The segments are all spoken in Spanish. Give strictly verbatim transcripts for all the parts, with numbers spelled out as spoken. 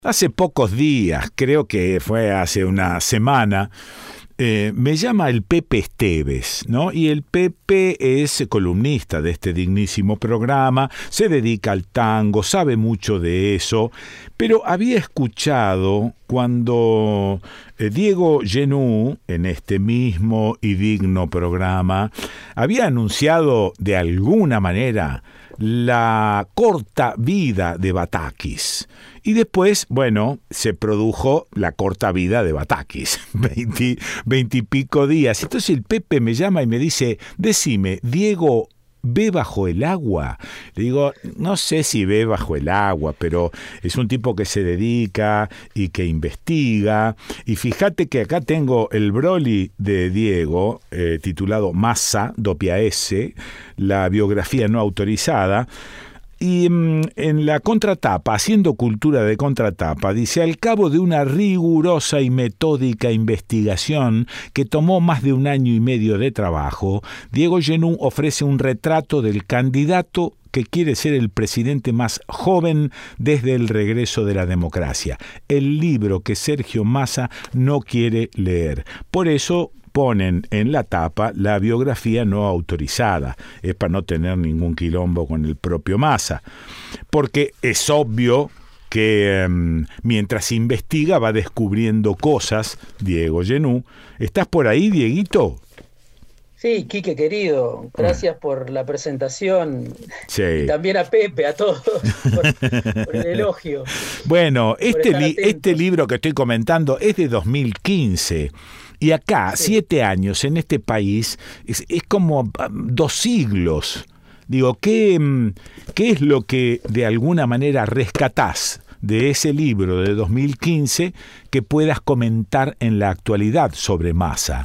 Hace pocos días, creo que fue hace una semana, eh, me llama el Pepe Esteves, ¿no? Y el Pepe es columnista de este dignísimo programa, se dedica al tango, sabe mucho de eso, pero había escuchado cuando eh, Diego Genú, en este mismo y digno programa, había anunciado de alguna manera la corta vida de Batakis. Y después, bueno, se produjo la corta vida de Batakis, veinte, veinte y pico días. Entonces el Pepe me llama y me dice, decime, Diego, ¿ve bajo el agua? Le digo, no sé si ve bajo el agua, pero es un tipo que se dedica y que investiga. Y fíjate que acá tengo el Broly de Diego, eh, titulado Massa, Dopia S, la biografía no autorizada. Y mm, en la contratapa, haciendo cultura de contratapa, dice, al cabo de una rigurosa y metódica investigación que tomó más de un año y medio de trabajo, Diego Genú ofrece un retrato del candidato que quiere ser el presidente más joven desde el regreso de la democracia. El libro que Sergio Massa no quiere leer. Por eso ponen en la tapa la biografía no autorizada. Es para no tener ningún quilombo con el propio Massa. Porque es obvio que um, mientras investiga va descubriendo cosas, Diego Genú. ¿Estás por ahí, Dieguito? Sí, Quique querido, gracias por la presentación. Sí. Y también a Pepe, a todos, por, por el elogio. Bueno, este, li- este libro que estoy comentando es de dos mil quince. Y acá, sí. siete años en este país, es, es como dos siglos. Digo, ¿qué, ¿qué es lo que de alguna manera rescatás de ese libro de dos mil quince que puedas comentar en la actualidad sobre Massa?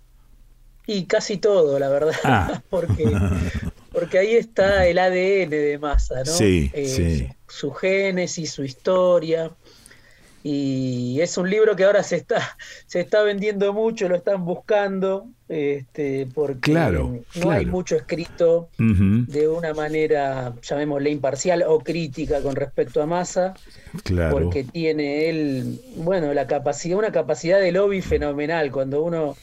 Y casi todo, la verdad, ah. porque, porque ahí está el A D N de Massa, ¿no? Sí, eh, sí. Su, su génesis, su historia. Y es un libro que ahora se está, se está vendiendo mucho, lo están buscando, este, porque claro, no claro. hay mucho escrito uh-huh. de una manera, llamémosle imparcial o crítica con respecto a Massa, claro. porque tiene él, bueno, la capacidad, una capacidad de lobby fenomenal. Cuando uno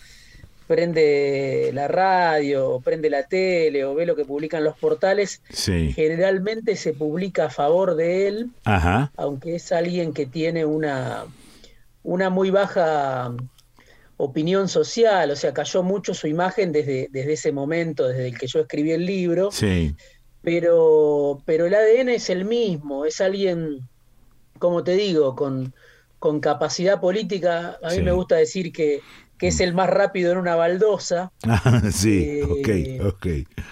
prende la radio, o prende la tele, o ve lo que publican los portales, sí. generalmente se publica a favor de él, Ajá. aunque es alguien que tiene una, una muy baja opinión social, o sea, cayó mucho su imagen desde, desde ese momento, desde el que yo escribí el libro, sí. pero, pero el A D N es el mismo, es alguien, como te digo, con, con capacidad política. A mí sí. me gusta decir que que es el más rápido en una baldosa. sí, eh, ok, ok.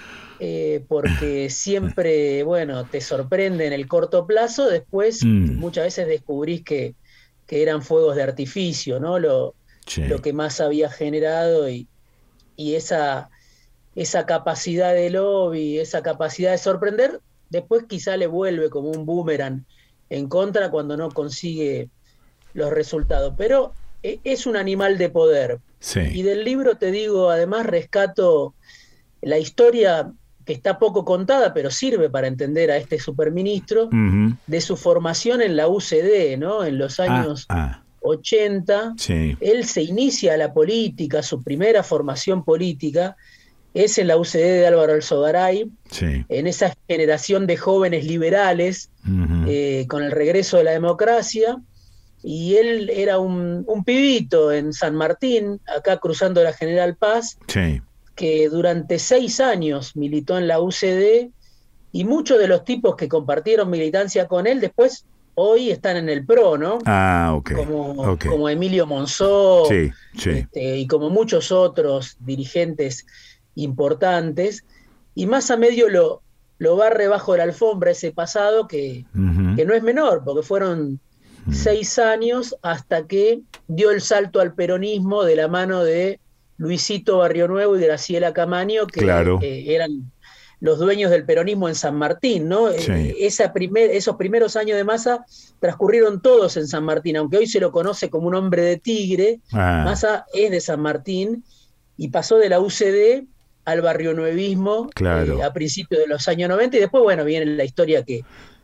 Eh, porque siempre, bueno, te sorprende en el corto plazo, después mm. muchas veces descubrís que, que eran fuegos de artificio, ¿no? Lo, sí. lo que más había generado y, y esa, esa capacidad de lobby, esa capacidad de sorprender, después quizá le vuelve como un boomerang en contra cuando no consigue los resultados. Pero es un animal de poder. Sí. Y del libro, te digo, además rescato la historia que está poco contada, pero sirve para entender a este superministro, uh-huh. de su formación en la U C D, ¿no? En los años ah, ah. ochenta, sí. Él se inicia a la política, su primera formación política es en la U C D de Álvaro Alzogaray, sí. en esa generación de jóvenes liberales, uh-huh. eh, con el regreso de la democracia. Y él era un, un pibito en San Martín, acá cruzando la General Paz, sí. que durante seis años militó en la U C D, y muchos de los tipos que compartieron militancia con él después hoy están en el P R O, ¿no? Ah, ok. Como, okay. como Emilio Monzó, sí, sí. Este, y como muchos otros dirigentes importantes, y más a medio lo, lo barre bajo la alfombra ese pasado que, uh-huh. que no es menor, porque fueron seis años hasta que dio el salto al peronismo de la mano de Luisito Barrionuevo y Graciela Camaño, que claro. eh, eran los dueños del peronismo en San Martín, ¿no? Sí. Eh, esa primer, esos primeros años de Massa transcurrieron todos en San Martín, aunque hoy se lo conoce como un hombre de tigre. ah. Massa es de San Martín y pasó de la U C D al barrionuevismo, claro. eh, a principios de los años noventa, y después, bueno, viene la historia que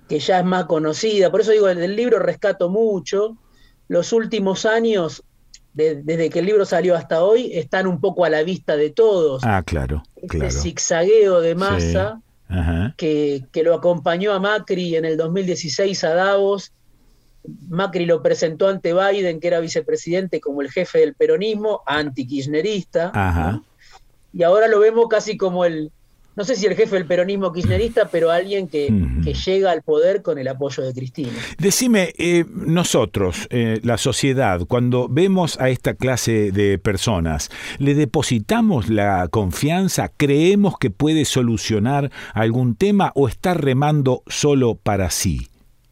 que ya es más conocida. Por eso digo, del libro rescato mucho. Los últimos años, de, desde que el libro salió hasta hoy, están un poco a la vista de todos. Ah, claro, este claro. zigzagueo de Massa, sí. Ajá. que, que lo acompañó a Macri en el dos mil dieciséis a Davos. Macri lo presentó ante Biden, que era vicepresidente, como el jefe del peronismo, anti-kirchnerista. Ajá. ¿no? Y ahora lo vemos casi como el, no sé si el jefe del peronismo kirchnerista, pero alguien que, uh-huh. que llega al poder con el apoyo de Cristina. Decime, eh, nosotros, eh, la sociedad, cuando vemos a esta clase de personas, ¿le depositamos la confianza? ¿Creemos que puede solucionar algún tema o está remando solo para sí?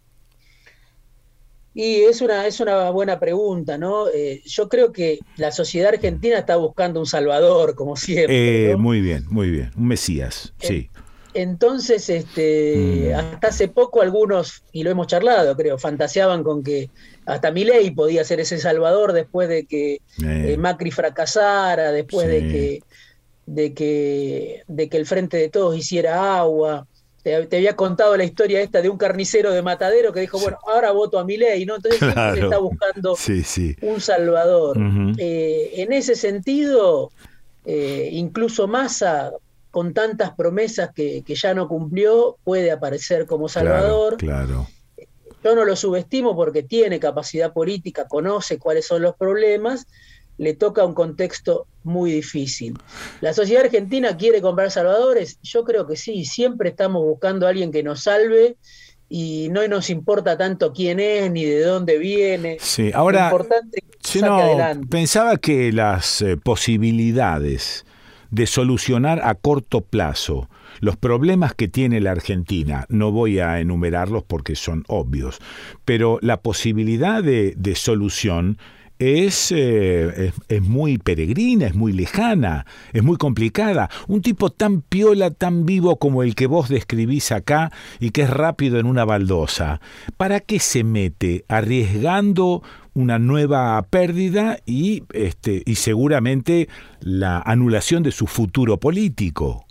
Y es una, es una buena pregunta, ¿no? Eh, yo creo que la sociedad argentina está buscando un salvador, como siempre. Eh, ¿no? Muy bien, muy bien. Un Mesías, eh, sí. Entonces, este, mm. hasta hace poco algunos, y lo hemos charlado, creo, fantaseaban con que hasta Milei podía ser ese salvador después de que eh. Eh, Macri fracasara, después sí. de, que, de, que, de que el Frente de Todos hiciera agua. Te, te había contado la historia esta de un carnicero de Matadero que dijo, bueno, ahora voto a Milei, ¿no? Entonces claro. siempre se está buscando sí, sí. un salvador. Uh-huh. Eh, en ese sentido, eh, incluso Massa, con tantas promesas que, que ya no cumplió, puede aparecer como salvador. Claro, claro. Yo no lo subestimo porque tiene capacidad política, conoce cuáles son los problemas, le toca un contexto muy difícil. ¿La sociedad argentina quiere comprar salvadores? Yo creo que sí, siempre estamos buscando a alguien que nos salve y no nos importa tanto quién es ni de dónde viene. Sí, ahora, lo importante es que si saque no, adelante. Pensaba que las eh, posibilidades de solucionar a corto plazo los problemas que tiene la Argentina, no voy a enumerarlos porque son obvios, pero la posibilidad de, de solución Es, eh, es, es muy peregrina, es muy lejana, es muy complicada. Un tipo tan piola, tan vivo como el que vos describís acá y que es rápido en una baldosa, ¿para qué se mete arriesgando una nueva pérdida y, este, y seguramente la anulación de su futuro político?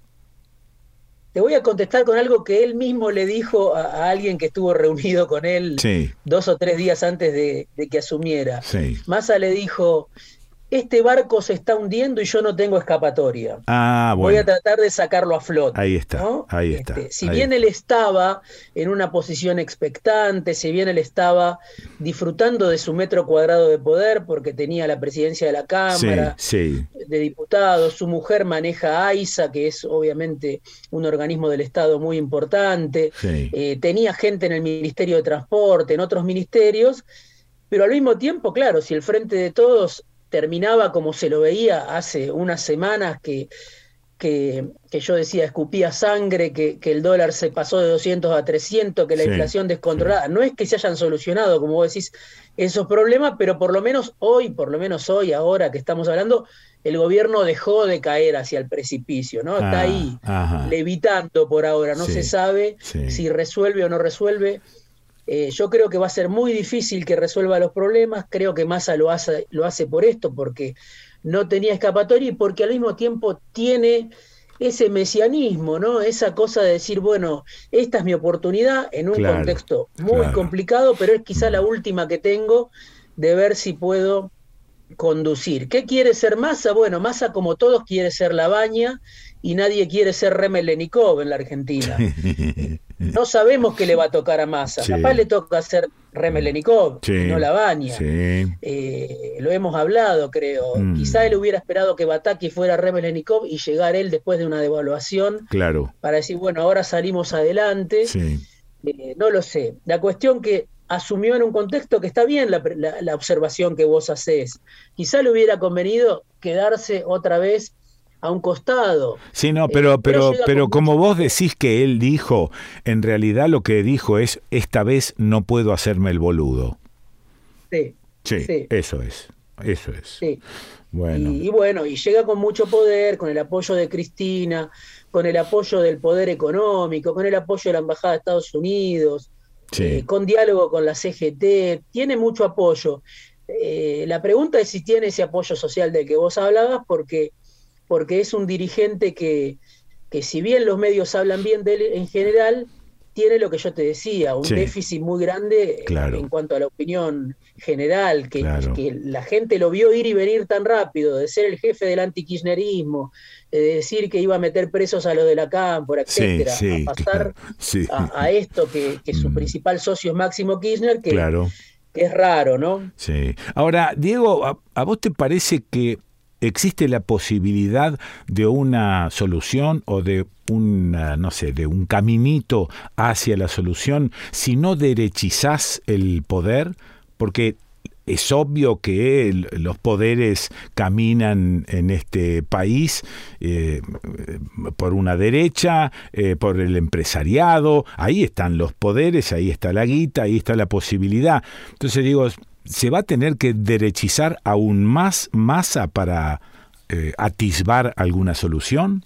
Te voy a contestar con algo que él mismo le dijo a, a alguien que estuvo reunido con él sí. dos o tres días antes de, de que asumiera. Sí. Massa le dijo, este barco se está hundiendo y yo no tengo escapatoria. Ah, bueno. Voy a tratar de sacarlo a flote. Ahí está, ¿no? ahí está. Este, si ahí bien está. él estaba en una posición expectante, si bien él estaba disfrutando de su metro cuadrado de poder porque tenía la presidencia de la Cámara, sí, sí. de Diputados, su mujer maneja AISA, que es obviamente un organismo del Estado muy importante, sí. eh, tenía gente en el Ministerio de Transporte, en otros ministerios, pero al mismo tiempo, claro, si el Frente de Todos terminaba como se lo veía hace unas semanas, que, que, que yo decía, escupía sangre, que, que el dólar se pasó de doscientos a trescientos, que la sí, inflación descontrolada, sí. No es que se hayan solucionado, como vos decís, esos problemas, pero por lo menos hoy, por lo menos hoy, ahora que estamos hablando, el gobierno dejó de caer hacia el precipicio, ¿no? Está ah, ahí, ajá. levitando por ahora, no sí, se sabe sí. si resuelve o no resuelve. Eh, yo creo que va a ser muy difícil que resuelva los problemas, creo que Massa lo hace, lo hace por esto, porque no tenía escapatoria y porque al mismo tiempo tiene ese mesianismo, ¿no? Esa cosa de decir, bueno, esta es mi oportunidad en un claro, contexto muy claro. complicado, pero es quizá la última que tengo de ver si puedo conducir. ¿Qué quiere ser Massa? Bueno, Massa, como todos, quiere ser Labaña y nadie quiere ser Remelénikov en la Argentina. No sabemos qué le va a tocar a Massa. Sí. Capaz le toca ser Remelénikov, sí. no Labaña. Sí. Eh, lo hemos hablado, creo. Mm. Quizá él hubiera esperado que Bataki fuera Remelénikov y llegar él después de una devaluación. Claro. Para decir, bueno, ahora salimos adelante. Sí. Eh, no lo sé. La cuestión que asumió en un contexto que está bien la, la, la observación que vos hacés. Quizá le hubiera convenido quedarse otra vez a un costado. Sí, no, pero, eh, pero, pero, pero como mucho... vos decís que él dijo, en realidad lo que dijo es, esta vez no puedo hacerme el boludo. Sí. Sí, sí. eso es, eso es. Sí. Bueno. Y, y bueno, y llega con mucho poder, con el apoyo de Cristina, con el apoyo del poder económico, con el apoyo de la Embajada de Estados Unidos, sí. eh, con diálogo con la C G T, tiene mucho apoyo. Eh, la pregunta es si tiene ese apoyo social del que vos hablabas, porque, porque es un dirigente que, que si bien los medios hablan bien de él en general, tiene lo que yo te decía, un sí. déficit muy grande claro. en cuanto a la opinión general, que, claro. que la gente lo vio ir y venir tan rápido, de ser el jefe del antikirchnerismo, de decir que iba a meter presos a los de la Cámpora, etcétera, sí, sí, a pasar claro. sí. a, a esto que, que su mm. principal socio es Máximo Kirchner, que, claro. que es raro, ¿no? Sí. Ahora, Diego, ¿a, a vos te parece que existe la posibilidad de una solución o de una, no sé, de un caminito hacia la solución si no derechizás el poder? Porque es obvio que el, los poderes caminan en este país eh, por una derecha, eh, por el empresariado, ahí están los poderes, ahí está la guita, ahí está la posibilidad. Entonces digo, ¿se va a tener que derechizar aún más Massa para eh, atisbar alguna solución?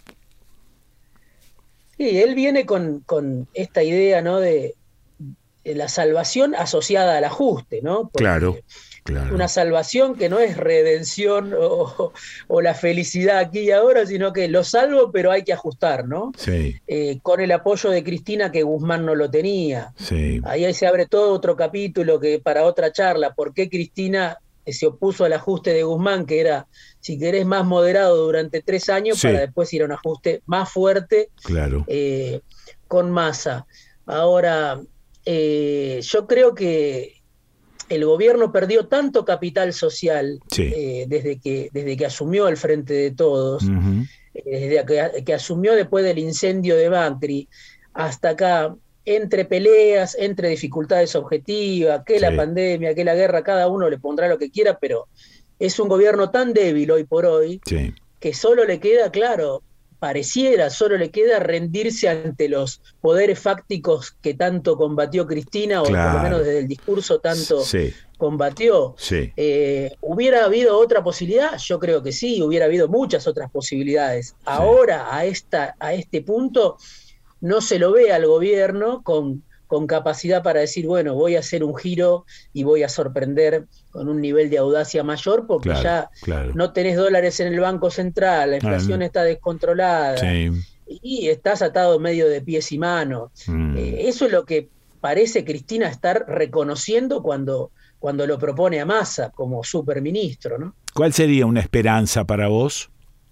Sí, él viene con, con esta idea, ¿no?, de, de la salvación asociada al ajuste, ¿no? Porque claro, claro. Una salvación que no es redención o, o la felicidad aquí y ahora, sino que lo salvo, pero hay que ajustar, ¿no? Sí. Eh, con el apoyo de Cristina, que Guzmán no lo tenía. Sí. Ahí, ahí se abre todo otro capítulo que para otra charla. ¿Por qué Cristina se opuso al ajuste de Guzmán, que era, si querés, más moderado durante tres años, sí, para después ir a un ajuste más fuerte, claro, eh, con Massa? Ahora, eh, yo creo que el gobierno perdió tanto capital social, sí, eh, desde, que, desde que asumió el Frente de Todos, uh-huh, desde que, que asumió después del incendio de Macri, hasta acá, entre peleas, entre dificultades objetivas, que sí, la pandemia, que la guerra, cada uno le pondrá lo que quiera, pero es un gobierno tan débil hoy por hoy, sí, que solo le queda, claro, pareciera, solo le queda rendirse ante los poderes fácticos que tanto combatió Cristina, claro, o por lo menos desde el discurso tanto sí, combatió. Sí. Eh, ¿Hubiera habido otra posibilidad? Yo creo que sí, hubiera habido muchas otras posibilidades. Sí. Ahora, a, esta, a este punto, no se lo ve al gobierno con, con capacidad para decir, bueno, voy a hacer un giro y voy a sorprender con un nivel de audacia mayor, porque claro, ya claro, no tenés dólares en el Banco Central, la inflación ah, está descontrolada, sí, y estás atado medio de pies y manos. Mm. Eh, eso es lo que parece Cristina estar reconociendo cuando, cuando lo propone a Massa como superministro, ¿no? ¿Cuál sería una esperanza para vos?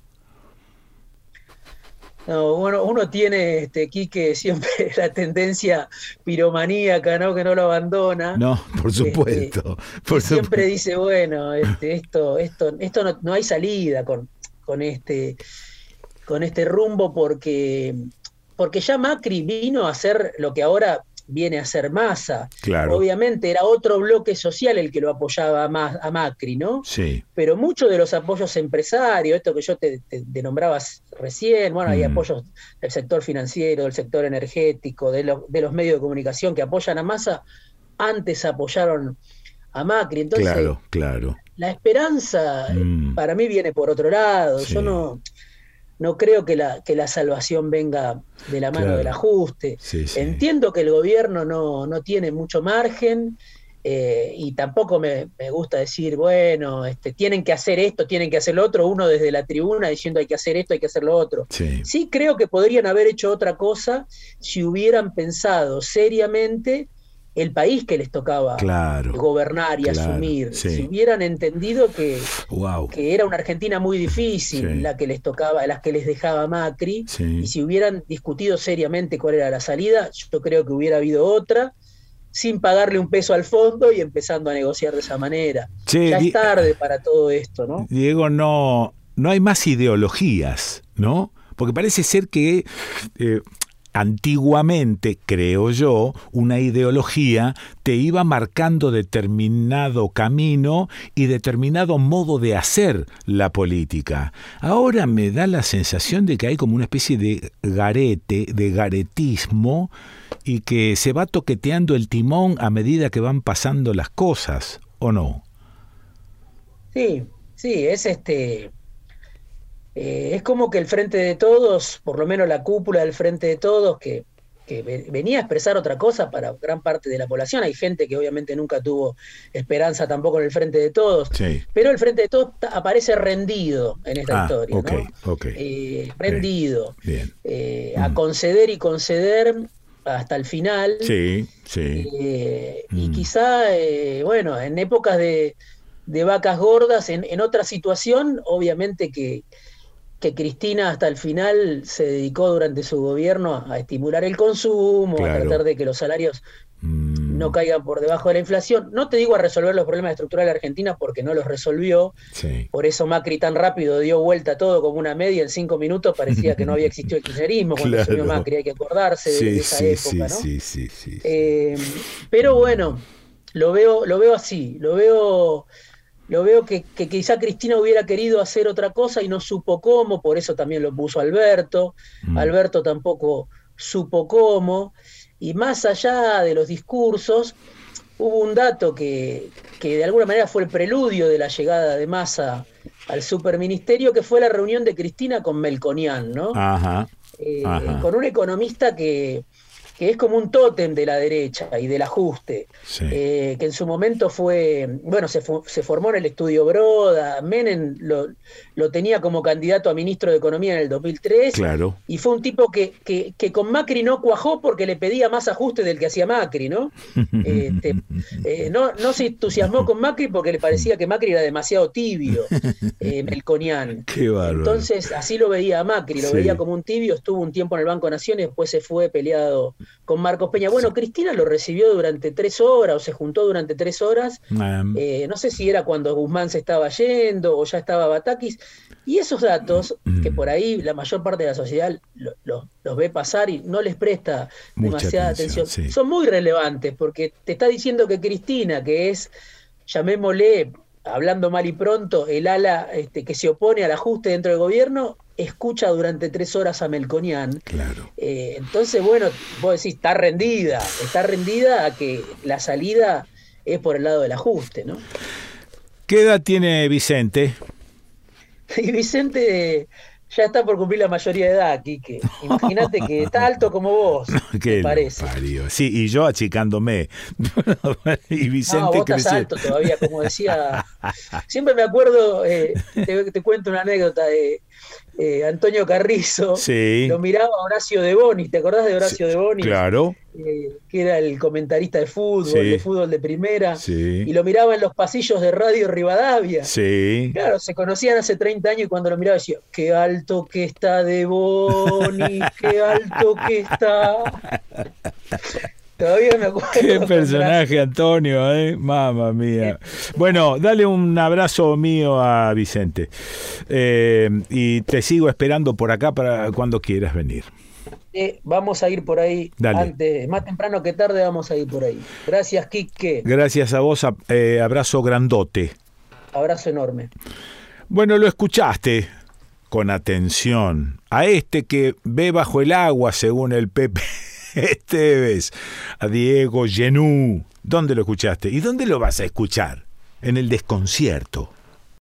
No, bueno, uno tiene, este, Quique, siempre la tendencia piromaníaca, ¿no?, que no lo abandona. No, por supuesto. Este, por siempre supuesto. dice, bueno, este, esto, esto, esto no, no hay salida con, con este, con este rumbo, porque, porque ya Macri vino a hacer lo que ahora viene a ser Massa. Claro. Obviamente era otro bloque social el que lo apoyaba a, Ma- a Macri, ¿no? Sí. Pero muchos de los apoyos empresarios, esto que yo te, te, te nombrabas recién, bueno, hay mm. apoyos del sector financiero, del sector energético, de, lo, de los medios de comunicación que apoyan a Massa, antes apoyaron a Macri. Entonces, claro, claro. La esperanza mm. para mí viene por otro lado. Sí. Yo no... No creo que la, que la salvación venga de la mano claro. del ajuste. Sí, sí. Entiendo que el gobierno no, no tiene mucho margen, eh, y tampoco me, me gusta decir, bueno, este, tienen que hacer esto, tienen que hacer lo otro, uno desde la tribuna diciendo hay que hacer esto, hay que hacer lo otro. Sí, sí creo que podrían haber hecho otra cosa si hubieran pensado seriamente el país que les tocaba claro, gobernar y claro, asumir. Sí. Si hubieran entendido que, wow. que era una Argentina muy difícil, sí. la que les tocaba, las que les dejaba Macri, sí. y si hubieran discutido seriamente cuál era la salida, yo creo que hubiera habido otra, sin pagarle un peso al fondo y empezando a negociar de esa manera. Sí, ya es tarde para todo esto, ¿no? Diego, no, no hay más ideologías, ¿no? Porque parece ser que... Eh, antiguamente, creo yo, una ideología te iba marcando determinado camino y determinado modo de hacer la política. Ahora me da la sensación de que hay como una especie de garete, de garetismo, y que se va toqueteando el timón a medida que van pasando las cosas, ¿o no? Sí, sí, es este... Eh, es como que el Frente de Todos, por lo menos la cúpula del Frente de Todos, que, que venía a expresar otra cosa para gran parte de la población. Hay gente que obviamente nunca tuvo esperanza tampoco en el Frente de Todos, sí. pero el Frente de Todos aparece rendido en esta ah, historia, okay, ¿no? Okay. Eh, rendido, bien, bien. Eh, mm. a conceder y conceder hasta el final. Sí, sí. Eh, Mm. Y quizá, eh, bueno, en épocas de, de vacas gordas, en, en otra situación, obviamente que, que Cristina hasta el final se dedicó durante su gobierno a estimular el consumo, Claro. a tratar de que los salarios Mm. no caigan por debajo de la inflación. No te digo a resolver los problemas estructurales de Argentina porque no los resolvió. Sí. Por eso Macri tan rápido dio vuelta todo como una media en cinco minutos. Parecía que no había existido el kirchnerismo cuando Claro. asumió Macri. Hay que acordarse de, Sí, de esa sí, época, sí, ¿no? sí, sí, sí. Eh, pero bueno, lo veo, lo veo así. Lo veo, lo veo que, que quizá Cristina hubiera querido hacer otra cosa y no supo cómo. Por eso también lo puso Alberto. Mm. Alberto tampoco supo cómo. Y más allá de los discursos, hubo un dato que, que de alguna manera fue el preludio de la llegada de Massa al superministerio, que fue la reunión de Cristina con Melconian, ¿no? Ajá. Eh, Ajá. con un economista que, que es como un tótem de la derecha y del ajuste, Sí. eh, que en su momento fue, bueno, se, fu- se formó en el estudio Broda, Menem lo, lo tenía como candidato a ministro de Economía en el dos mil tres, Claro. y fue un tipo que, que, que con Macri no cuajó porque le pedía más ajuste del que hacía Macri, ¿no? Eh, te- eh, no, no se entusiasmó con Macri porque le parecía que Macri era demasiado tibio, eh, Melconian. Qué bárbaro. Entonces, así lo veía a Macri, lo Sí. veía como un tibio, estuvo un tiempo en el Banco Nación y después se fue peleado con Marcos Peña. Bueno, Cristina lo recibió durante tres horas, o se juntó durante tres horas, Um, eh, no sé si era cuando Guzmán se estaba yendo o ya estaba Batakis, y esos datos, que por ahí la mayor parte de la sociedad lo- lo- los ve pasar y no les presta Mucha demasiada atención, atención, sí. son muy relevantes, porque te está diciendo que Cristina, que es, llamémosle, hablando mal y pronto, el ala este, que se opone al ajuste dentro del gobierno, escucha durante tres horas a Melconian. claro. Eh, entonces, bueno, vos decís, está rendida, está rendida a que la salida es por el lado del ajuste, ¿no? ¿Qué edad tiene Vicente? Y Vicente ya está por cumplir la mayoría de edad, Quique. Imagínate que está alto como vos, ¿Qué me lo parece. parió? Sí, y yo achicándome. y Vicente No, vos estás creció. alto todavía, como decía. Siempre me acuerdo, eh, te, te cuento una anécdota de eh, Antonio Carrizo. Sí. Lo miraba a Horacio De Bonis, ¿te acordás de Horacio Sí, De Bonis? claro. Eh, que era el comentarista de fútbol, Sí. de fútbol de primera, Sí. y lo miraba en los pasillos de Radio Rivadavia. Sí. Claro, se conocían hace treinta años y cuando lo miraba decía, qué alto que está De Bonis, qué alto que está. Todavía me acuerdo. Qué personaje, Antonio, ¿eh? Mamma mía. Bueno, dale un abrazo mío a Vicente. Eh, y te sigo esperando por acá para cuando quieras venir. Eh, vamos a ir por ahí. Dale. Antes, más temprano que tarde vamos a ir por ahí. Gracias, Quique. Gracias a vos, a- eh, abrazo grandote. Abrazo enorme. Bueno, lo escuchaste con atención a este que ve bajo el agua, según el Pepe Esteves, a Diego Genú. ¿Dónde lo escuchaste? ¿Y dónde lo vas a escuchar? En el desconcierto.